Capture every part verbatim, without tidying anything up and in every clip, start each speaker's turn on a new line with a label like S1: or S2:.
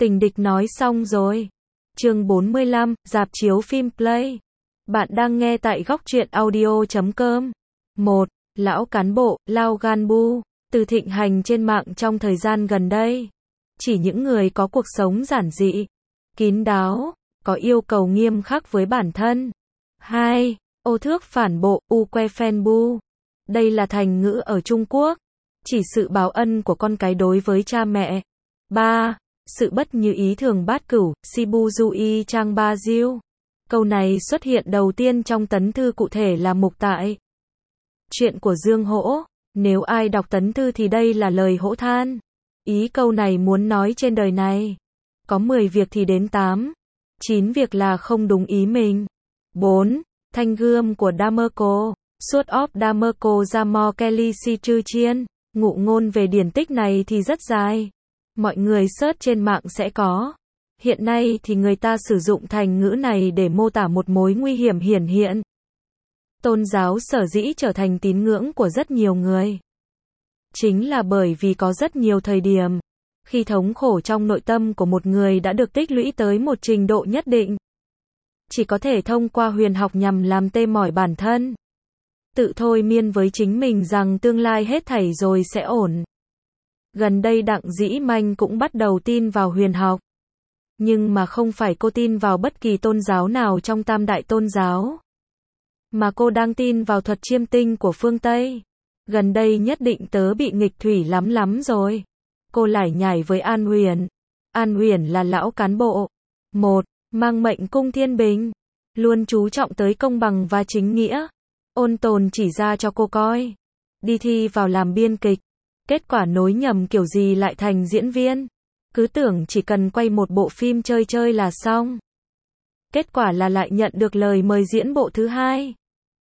S1: Tình địch nói xong rồi. Chương bốn mươi lăm, rạp chiếu phim Play. Bạn đang nghe tại góc truyện audio chấm com. một. Lão cán bộ, Lao Ganbu, từ thịnh hành trên mạng trong thời gian gần đây. Chỉ những người có cuộc sống giản dị, kín đáo, có yêu cầu nghiêm khắc với bản thân. hai. Ô thước phản bộ, U que phen bu. Đây là thành ngữ ở Trung Quốc, chỉ sự báo ân của con cái đối với cha mẹ. ba. Sự bất như ý thường bát cửu, Sibu Dui Trang Ba Diêu. Câu này xuất hiện đầu tiên trong tấn thư cụ thể là mục tại chuyện của Dương Hỗ. Nếu ai đọc tấn thư thì đây là lời hỗ than. Ý câu này muốn nói trên đời này, có mười việc thì đến tám, chín việc là không đúng ý mình. bốn. Thanh gươm của Damerco, Sword of Damerco Jamo Kelly Si Chư Chiên. Ngụ ngôn về điển tích này thì rất dài. Mọi người search trên mạng sẽ có. Hiện nay thì người ta sử dụng thành ngữ này để mô tả một mối nguy hiểm hiển hiện. Tôn giáo sở dĩ trở thành tín ngưỡng của rất nhiều người, chính là bởi vì có rất nhiều thời điểm, khi thống khổ trong nội tâm của một người đã được tích lũy tới một trình độ nhất định, chỉ có thể thông qua huyền học nhằm làm tê mỏi bản thân, tự thôi miên với chính mình rằng tương lai hết thảy rồi sẽ ổn. Gần đây Đặng Dĩ Manh cũng bắt đầu tin vào huyền học. Nhưng mà không phải cô tin vào bất kỳ tôn giáo nào trong tam đại tôn giáo, mà cô đang tin vào thuật chiêm tinh của phương Tây. Gần đây nhất định tớ bị nghịch thủy lắm lắm rồi. Cô lải nhải với An Huyền. An Huyền là lão cán bộ. một. Mang mệnh cung thiên bình. Luôn chú trọng tới công bằng và chính nghĩa. Ôn Tồn chỉ ra cho cô coi. Đi thi vào làm biên kịch. Kết quả nối nhầm kiểu gì lại thành diễn viên. Cứ tưởng chỉ cần quay một bộ phim chơi chơi là xong. Kết quả là lại nhận được lời mời diễn bộ thứ hai.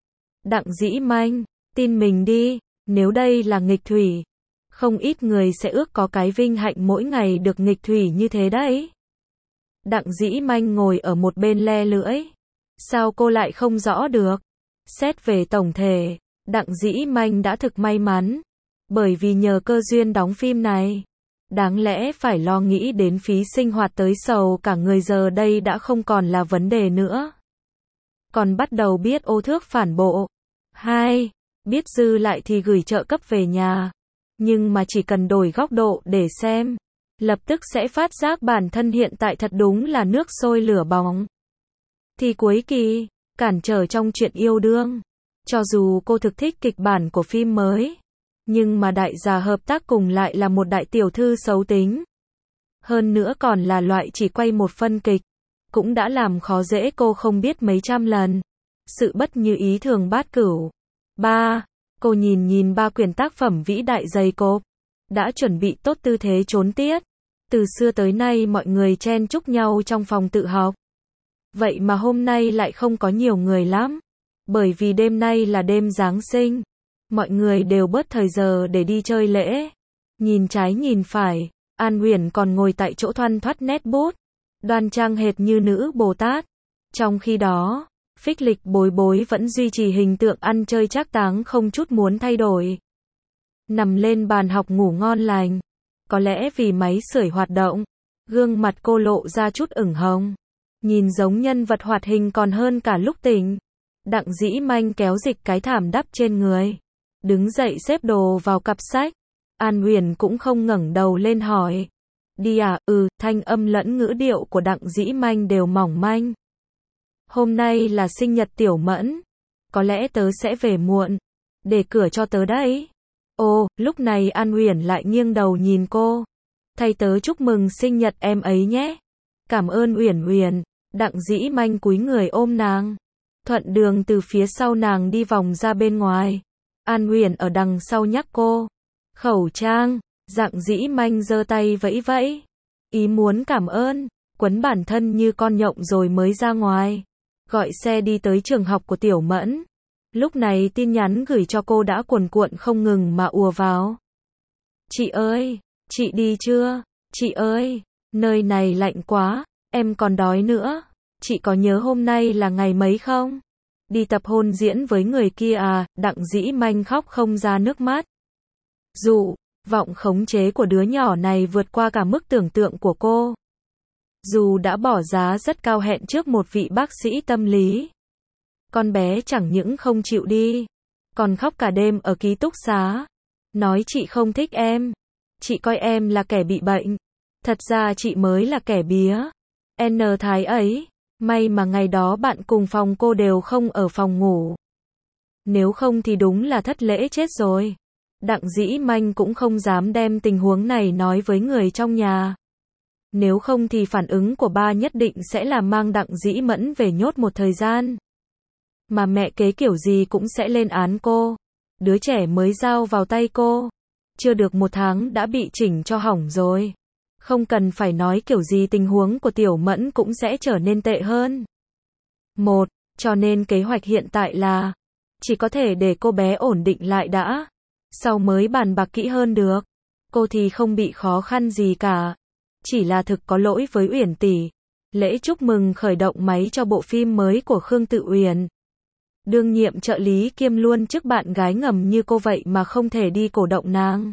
S1: Đặng Dĩ Manh, tin mình đi, nếu đây là nghịch thủy, không ít người sẽ ước có cái vinh hạnh mỗi ngày được nghịch thủy như thế đấy. Đặng Dĩ Manh ngồi ở một bên le lưỡi. Sao cô lại không rõ được? Xét về tổng thể, Đặng Dĩ Manh đã thực may mắn. Bởi vì nhờ cơ duyên đóng phim này, đáng lẽ phải lo nghĩ đến phí sinh hoạt tới sầu cả người giờ đây đã không còn là vấn đề nữa. Còn bắt đầu biết ô thước phản bộ. hai. Biết dư lại thì gửi trợ cấp về nhà. Nhưng mà chỉ cần đổi góc độ để xem, lập tức sẽ phát giác bản thân hiện tại thật đúng là nước sôi lửa bỏng. Thì cuối kỳ, cản trở trong chuyện yêu đương. Cho dù cô thực thích kịch bản của phim mới, nhưng mà đại gia hợp tác cùng lại là một đại tiểu thư xấu tính. Hơn nữa còn là loại chỉ quay một phân kịch, cũng đã làm khó dễ cô không biết mấy trăm lần. Sự bất như ý thường bát cửu. ba. Cô nhìn nhìn ba quyển tác phẩm vĩ đại dày cộp, đã chuẩn bị tốt tư thế trốn tiết. Từ xưa tới nay mọi người chen chúc nhau trong phòng tự học. Vậy mà hôm nay lại không có nhiều người lắm. Bởi vì đêm nay là đêm Giáng sinh. Mọi người đều bớt thời giờ để đi chơi lễ. Nhìn trái nhìn phải, An Huyền còn ngồi tại chỗ thoăn thoắt nét bút, đoan trang hệt như nữ Bồ Tát. Trong khi đó, Phích Lịch Bối Bối vẫn duy trì hình tượng ăn chơi trác táng không chút muốn thay đổi. Nằm lên bàn học ngủ ngon lành. Có lẽ vì máy sưởi hoạt động, gương mặt cô lộ ra chút ửng hồng. Nhìn giống nhân vật hoạt hình còn hơn cả lúc tỉnh. Đặng Dĩ Manh kéo dịch cái thảm đắp trên người, đứng dậy xếp đồ vào cặp sách. An Huyền cũng không ngẩng đầu lên hỏi. Đi à? Ừ, thanh âm lẫn ngữ điệu của Đặng Dĩ Manh đều mỏng manh. Hôm nay là sinh nhật Tiểu Mẫn. Có lẽ tớ sẽ về muộn. Để cửa cho tớ đấy. Ồ, lúc này An Huyền lại nghiêng đầu nhìn cô. Thay tớ chúc mừng sinh nhật em ấy nhé. Cảm ơn Uyển Huyền. Đặng Dĩ Manh cúi người ôm nàng. Thuận đường từ phía sau nàng đi vòng ra bên ngoài. An Huyền ở đằng sau nhắc cô. Khẩu trang. Đặng Dĩ Manh giơ tay vẫy vẫy. Ý muốn cảm ơn. Quấn bản thân như con nhộng rồi mới ra ngoài. Gọi xe đi tới trường học của Tiểu Mẫn. Lúc này tin nhắn gửi cho cô đã cuồn cuộn không ngừng mà ùa vào. Chị ơi, chị đi chưa? Chị ơi, nơi này lạnh quá, em còn đói nữa. Chị có nhớ hôm nay là ngày mấy không? Đi tập hôn diễn với người kia à? Đặng Dĩ Manh khóc không ra nước mắt. Dụ, vọng khống chế của đứa nhỏ này vượt qua cả mức tưởng tượng của cô. Dù đã bỏ giá rất cao hẹn trước một vị bác sĩ tâm lý, con bé chẳng những không chịu đi, còn khóc cả đêm ở ký túc xá. Nói chị không thích em. Chị coi em là kẻ bị bệnh. Thật ra chị mới là kẻ bía. N thái ấy. May mà ngày đó bạn cùng phòng cô đều không ở phòng ngủ. Nếu không thì đúng là thất lễ chết rồi. Đặng Dĩ Manh cũng không dám đem tình huống này nói với người trong nhà. Nếu không thì phản ứng của ba nhất định sẽ là mang Đặng Dĩ Mẫn về nhốt một thời gian. Mà mẹ kế kiểu gì cũng sẽ lên án cô. Đứa trẻ mới giao vào tay cô. Chưa được một tháng đã bị chỉnh cho hỏng rồi. Không cần phải nói kiểu gì tình huống của Tiểu Mẫn cũng sẽ trở nên tệ hơn. Một, cho nên kế hoạch hiện tại là chỉ có thể để cô bé ổn định lại đã. Sau mới bàn bạc kỹ hơn được. Cô thì không bị khó khăn gì cả. Chỉ là thực có lỗi với Uyển tỷ. Lễ chúc mừng khởi động máy cho bộ phim mới của Khương Tự Uyển. Đương nhiệm trợ lý kiêm luôn chức bạn gái ngầm như cô vậy mà không thể đi cổ động nàng.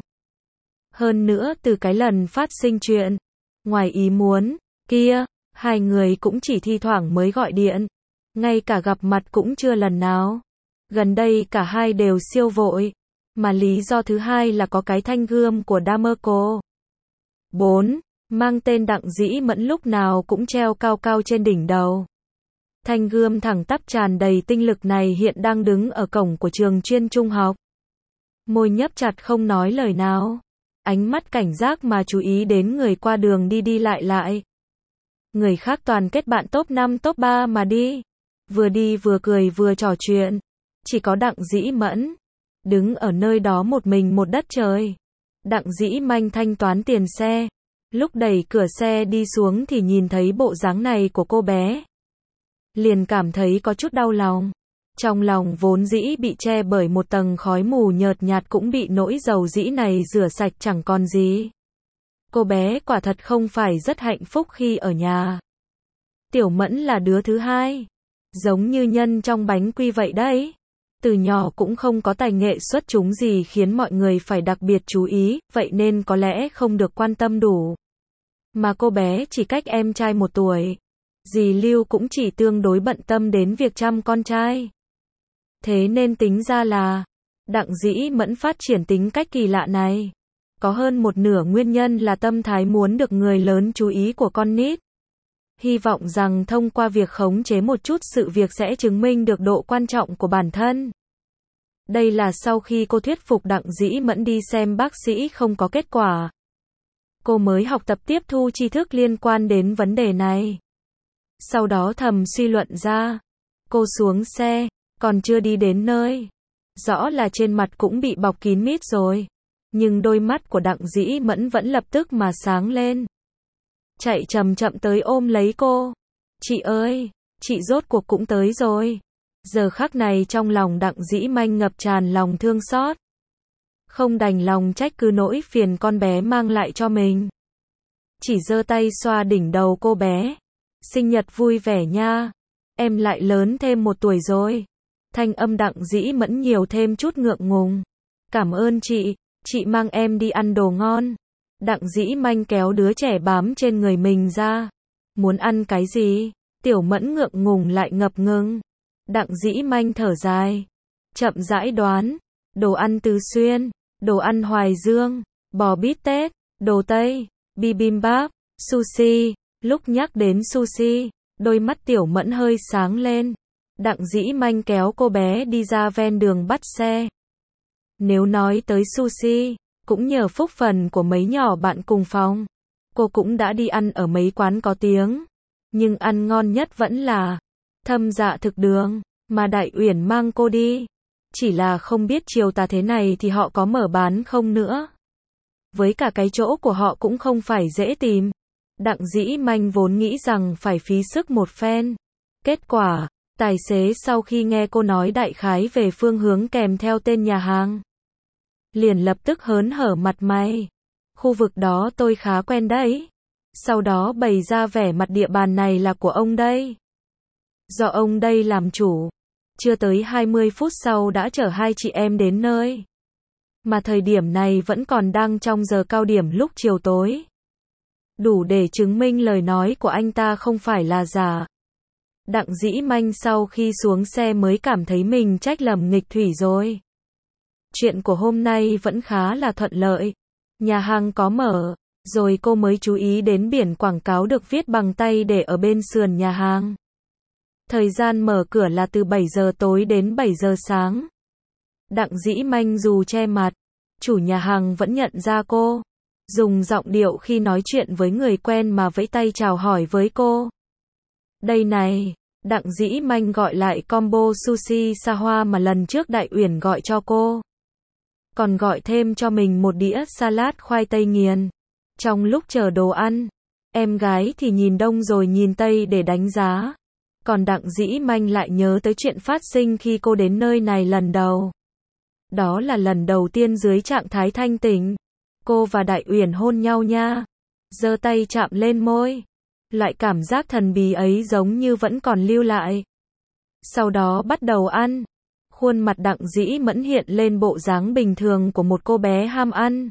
S1: Hơn nữa từ cái lần phát sinh chuyện ngoài ý muốn kia, hai người cũng chỉ thi thoảng mới gọi điện. Ngay cả gặp mặt cũng chưa lần nào. Gần đây cả hai đều siêu vội. Mà lý do thứ hai là có cái thanh gươm của Damerco. bốn. Mang tên Đặng Dĩ Mẫn lúc nào cũng treo cao cao trên đỉnh đầu. Thanh gươm thẳng tắp tràn đầy tinh lực này hiện đang đứng ở cổng của trường chuyên trung học. Môi nhấp chặt không nói lời nào. Ánh mắt cảnh giác mà chú ý đến người qua đường đi đi lại lại. Người khác toàn kết bạn top năm top ba mà đi. Vừa đi vừa cười vừa trò chuyện. Chỉ có Đặng Dĩ Mẫn đứng ở nơi đó một mình một đất trời. Đặng Dĩ Manh thanh toán tiền xe. Lúc đẩy cửa xe đi xuống thì nhìn thấy bộ dáng này của cô bé. Liền cảm thấy có chút đau lòng. Trong lòng vốn dĩ bị che bởi một tầng khói mù nhợt nhạt cũng bị nỗi dầu dĩ này rửa sạch chẳng còn gì. Cô bé quả thật không phải rất hạnh phúc khi ở nhà. Tiểu Mẫn là đứa thứ hai. Giống như nhân trong bánh quy vậy đấy. Từ nhỏ cũng không có tài nghệ xuất chúng gì khiến mọi người phải đặc biệt chú ý, vậy nên có lẽ không được quan tâm đủ. Mà cô bé chỉ cách em trai một tuổi. Dì Lưu cũng chỉ tương đối bận tâm đến việc chăm con trai. Thế nên tính ra là Đặng Dĩ Mẫn phát triển tính cách kỳ lạ này. Có hơn một nửa nguyên nhân là tâm thái muốn được người lớn chú ý của con nít. Hy vọng rằng thông qua việc khống chế một chút sự việc sẽ chứng minh được độ quan trọng của bản thân. Đây là sau khi cô thuyết phục Đặng Dĩ Mẫn đi xem bác sĩ không có kết quả. Cô mới học tập tiếp thu tri thức liên quan đến vấn đề này. Sau đó thầm suy luận ra. Cô xuống xe, còn chưa đi đến nơi. Rõ là trên mặt cũng bị bọc kín mít rồi. Nhưng đôi mắt của Đặng Dĩ Mẫn vẫn lập tức mà sáng lên. Chạy chậm chậm tới ôm lấy cô. Chị ơi, chị rốt cuộc cũng tới rồi. Giờ khắc này trong lòng Đặng Dĩ Manh ngập tràn lòng thương xót. Không đành lòng trách cứ nỗi phiền con bé mang lại cho mình. Chỉ giơ tay xoa đỉnh đầu cô bé. Sinh nhật vui vẻ nha. Em lại lớn thêm một tuổi rồi. Thanh âm Đặng Dĩ Mẫn nhiều thêm chút ngượng ngùng. Cảm ơn chị, chị mang em đi ăn đồ ngon. Đặng Dĩ Manh kéo đứa trẻ bám trên người mình ra. Muốn ăn cái gì? Tiểu Mẫn ngượng ngùng lại ngập ngừng. Đặng Dĩ Manh thở dài. Chậm rãi đoán. Đồ ăn Tứ Xuyên, đồ ăn Hoài Dương, bò bít tết, đồ Tây, bibimbap, sushi. Lúc nhắc đến sushi, đôi mắt Tiểu Mẫn hơi sáng lên. Đặng Dĩ Manh kéo cô bé đi ra ven đường bắt xe. Nếu nói tới sushi, cũng nhờ phúc phần của mấy nhỏ bạn cùng phòng. Cô cũng đã đi ăn ở mấy quán có tiếng. Nhưng ăn ngon nhất vẫn là Thâm Dạ Thực Đường, mà Đại Uyển mang cô đi. Chỉ là không biết chiều tà thế này thì họ có mở bán không nữa. Với cả cái chỗ của họ cũng không phải dễ tìm. Đặng Dĩ Manh vốn nghĩ rằng phải phí sức một phen. Kết quả, tài xế sau khi nghe cô nói đại khái về phương hướng kèm theo tên nhà hàng, liền lập tức hớn hở mặt mày. Khu vực đó tôi khá quen đấy. Sau đó bày ra vẻ mặt địa bàn này là của ông đây. Do ông đây làm chủ. Chưa tới hai mươi phút sau đã chở hai chị em đến nơi. Mà thời điểm này vẫn còn đang trong giờ cao điểm lúc chiều tối. đủ để chứng minh lời nói của anh ta không phải là giả. Đặng Dĩ Manh sau khi xuống xe mới cảm thấy mình trách lầm nghịch thủy rồi. Chuyện của hôm nay vẫn khá là thuận lợi. Nhà hàng có mở, rồi cô mới chú ý đến biển quảng cáo được viết bằng tay để ở bên sườn nhà hàng. Thời gian mở cửa là từ bảy giờ tối đến bảy giờ sáng. Đặng Dĩ Manh dù che mặt, chủ nhà hàng vẫn nhận ra cô. Dùng giọng điệu khi nói chuyện với người quen mà vẫy tay chào hỏi với cô. Đây này, Đặng Dĩ Manh gọi lại combo sushi xa hoa mà lần trước Đại Uyển gọi cho cô. Còn gọi thêm cho mình một đĩa salad khoai tây nghiền. Trong lúc chờ đồ ăn, em gái thì nhìn đông rồi nhìn tây để đánh giá. Còn Đặng Dĩ Manh lại nhớ tới chuyện phát sinh khi cô đến nơi này lần đầu. Đó là lần đầu tiên dưới trạng thái thanh tỉnh. Cô và Đại Uyển hôn nhau nha. Giơ tay chạm lên môi. Loại cảm giác thần bí ấy giống như vẫn còn lưu lại. Sau đó bắt đầu ăn. Khuôn mặt Đặng Dĩ Mẫn hiện lên bộ dáng bình thường của một cô bé ham ăn.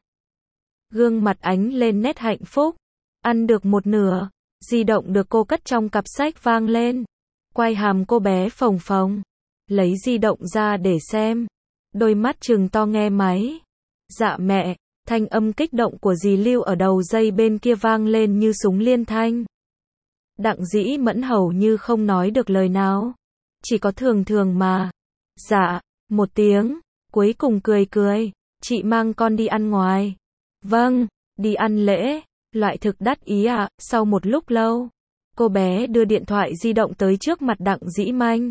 S1: Gương mặt ánh lên nét hạnh phúc. Ăn được một nửa, di động được cô cất trong cặp sách vang lên. Quay hàm cô bé phồng phồng. Lấy di động ra để xem. Đôi mắt trừng to nghe máy. Dạ mẹ, thanh âm kích động của dì Lưu ở đầu dây bên kia vang lên như súng liên thanh. Đặng Dĩ Mẫn hầu như không nói được lời nào. Chỉ có thường thường mà. Dạ, một tiếng, cuối cùng cười cười. Chị mang con đi ăn ngoài. Vâng, đi ăn lễ, loại thực đắt ý ạ. À. Sau một lúc lâu, cô bé đưa điện thoại di động tới trước mặt Đặng Dĩ Manh.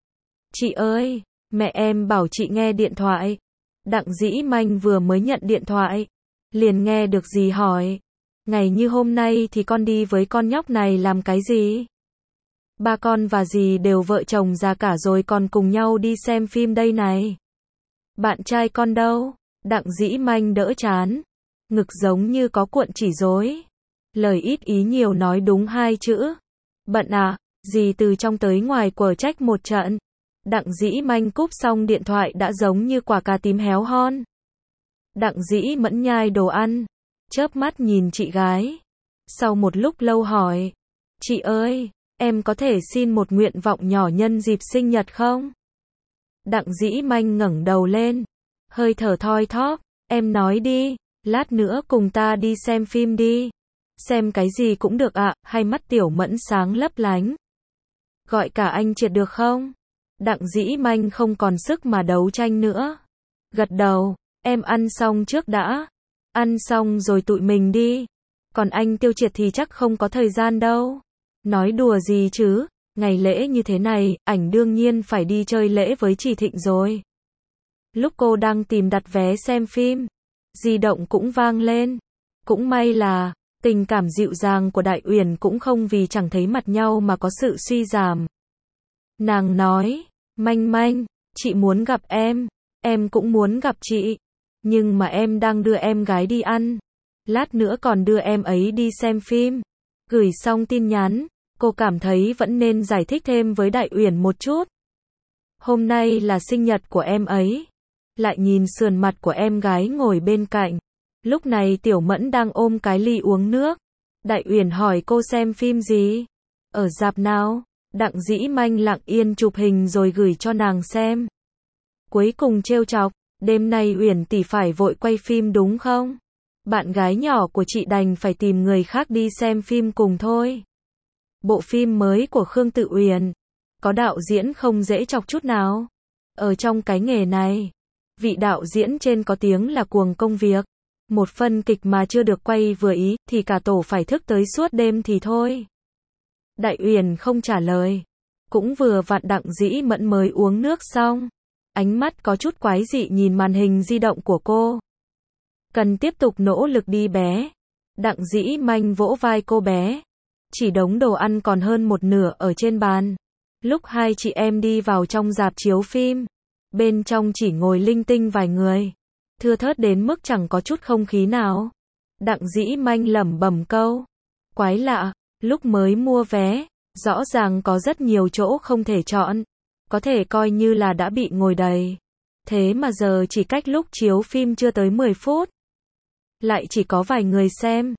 S1: Chị ơi, mẹ em bảo chị nghe điện thoại. Đặng Dĩ Manh vừa mới nhận điện thoại, liền nghe được dì hỏi. Ngày như hôm nay thì con đi với con nhóc này làm cái gì? Ba con và dì đều vợ chồng già cả rồi còn cùng nhau đi xem phim đây này. Bạn trai con đâu? Đặng Dĩ Manh đỡ chán. Ngực giống như có cuộn chỉ rối. Lời ít ý nhiều nói đúng hai chữ. Bận à, dì từ trong tới ngoài quở trách một trận. Đặng Dĩ Manh cúp xong điện thoại đã giống như quả cà tím héo hon. Đặng Dĩ Mẫn nhai đồ ăn, chớp mắt nhìn chị gái. Sau một lúc lâu hỏi, chị ơi, em có thể xin một nguyện vọng nhỏ nhân dịp sinh nhật không? Đặng Dĩ Manh ngẩng đầu lên, hơi thở thoi thóp, em nói đi, lát nữa cùng ta đi xem phim đi. Xem cái gì cũng được ạ, à, hai mắt Tiểu Mẫn sáng lấp lánh. Gọi cả anh Triệt được không? Đặng Dĩ Manh không còn sức mà đấu tranh nữa. Gật đầu, em ăn xong trước đã. Ăn xong rồi tụi mình đi. Còn anh Tiêu Triệt thì chắc không có thời gian đâu. Nói đùa gì chứ, ngày lễ như thế này, ảnh đương nhiên phải đi chơi lễ với chị Thịnh rồi. Lúc cô đang tìm đặt vé xem phim, di động cũng vang lên. Cũng may là, tình cảm dịu dàng của Đại Uyển cũng không vì chẳng thấy mặt nhau mà có sự suy giảm. Nàng nói, Manh Manh, chị muốn gặp em, em cũng muốn gặp chị, nhưng mà em đang đưa em gái đi ăn, lát nữa còn đưa em ấy đi xem phim. Gửi xong tin nhắn, cô cảm thấy vẫn nên giải thích thêm với Đại Uyển một chút. Hôm nay là sinh nhật của em ấy. Lại nhìn sườn mặt của em gái ngồi bên cạnh. Lúc này Tiểu Mẫn đang ôm cái ly uống nước. Đại Uyển hỏi cô xem phim gì? Ở rạp nào? Đặng Dĩ Manh lặng yên chụp hình rồi gửi cho nàng xem. Cuối cùng trêu chọc, đêm nay Uyển tỷ phải vội quay phim đúng không? Bạn gái nhỏ của chị đành phải tìm người khác đi xem phim cùng thôi. Bộ phim mới của Khương Tự Uyển, có đạo diễn không dễ chọc chút nào. Ở trong cái nghề này, vị đạo diễn trên có tiếng là cuồng công việc. Một phân kịch mà chưa được quay vừa ý, thì cả tổ phải thức tới suốt đêm thì thôi. Đại Uyển không trả lời. Cũng vừa vặn Đặng Dĩ Mẫn mới uống nước xong. Ánh mắt có chút quái dị nhìn màn hình di động của cô. Cần tiếp tục nỗ lực đi bé. Đặng Dĩ Manh vỗ vai cô bé. Chỉ đống đồ ăn còn hơn một nửa ở trên bàn. Lúc hai chị em đi vào trong rạp chiếu phim, bên trong chỉ ngồi linh tinh vài người. Thưa thớt đến mức chẳng có chút không khí nào. Đặng Dĩ Manh lẩm bẩm câu. Quái lạ, lúc mới mua vé, rõ ràng có rất nhiều chỗ không thể chọn. Có thể coi như là đã bị ngồi đầy. Thế mà giờ chỉ cách lúc chiếu phim chưa tới mười phút. Lại chỉ có vài người xem.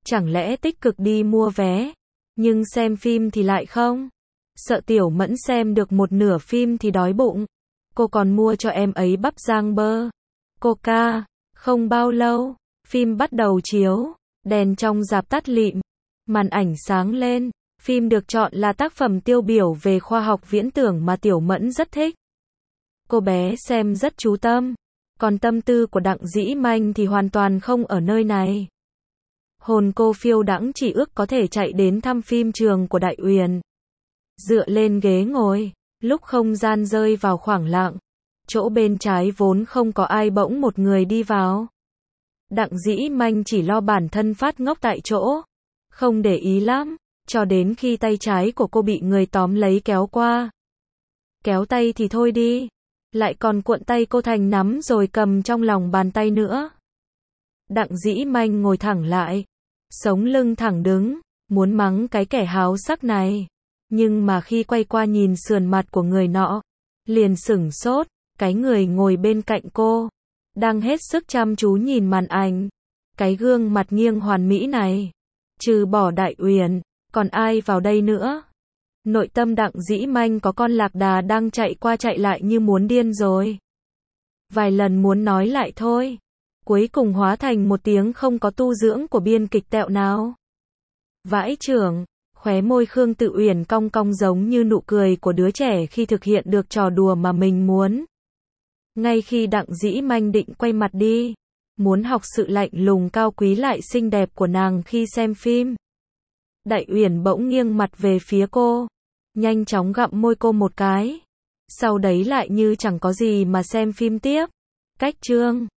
S1: chẳng lẽ tích cực đi mua vé, nhưng xem phim thì lại không. Sợ Tiểu Mẫn xem được một nửa phim thì đói bụng. Cô còn mua cho em ấy bắp rang bơ, Coca. Không bao lâu, phim bắt đầu chiếu, đèn trong rạp tắt lịm, màn ảnh sáng lên. Phim được chọn là tác phẩm tiêu biểu về khoa học viễn tưởng mà Tiểu Mẫn rất thích. Cô bé xem rất chú tâm, còn tâm tư của Đặng Dĩ Manh thì hoàn toàn không ở nơi này. Hồn cô phiêu đãng chỉ ước có thể chạy đến thăm phim trường của Đại Uyển. Dựa lên ghế ngồi, lúc không gian rơi vào khoảng lặng, chỗ bên trái vốn không có ai bỗng một người đi vào. Đặng Dĩ Manh chỉ lo bản thân phát ngốc tại chỗ, không để ý lắm, cho đến khi tay trái của cô bị người tóm lấy kéo qua. Kéo tay thì thôi đi, lại còn cuộn tay cô thành nắm rồi cầm trong lòng bàn tay nữa. Đặng Dĩ Manh ngồi thẳng lại, sống lưng thẳng đứng, muốn mắng cái kẻ háo sắc này. Nhưng mà khi quay qua nhìn sườn mặt của người nọ, liền sửng sốt, cái người ngồi bên cạnh cô, đang hết sức chăm chú nhìn màn ảnh. Cái gương mặt nghiêng hoàn mỹ này, trừ bỏ Đại Uyển, còn ai vào đây nữa? Nội tâm Đặng Dĩ Manh có con lạc đà đang chạy qua chạy lại như muốn điên rồi. Vài lần muốn nói lại thôi, cuối cùng hóa thành một tiếng không có tu dưỡng của biên kịch tẹo nào. Vãi chưởng, khóe môi Khương Tự Uyển cong cong giống như nụ cười của đứa trẻ khi thực hiện được trò đùa mà mình muốn. Ngay khi Đặng Dĩ Manh định quay mặt đi, muốn học sự lạnh lùng cao quý lại xinh đẹp của nàng khi xem phim, Đại Uyển bỗng nghiêng mặt về phía cô, nhanh chóng gặm môi cô một cái, sau đấy lại như chẳng có gì mà xem phim tiếp. Cách chương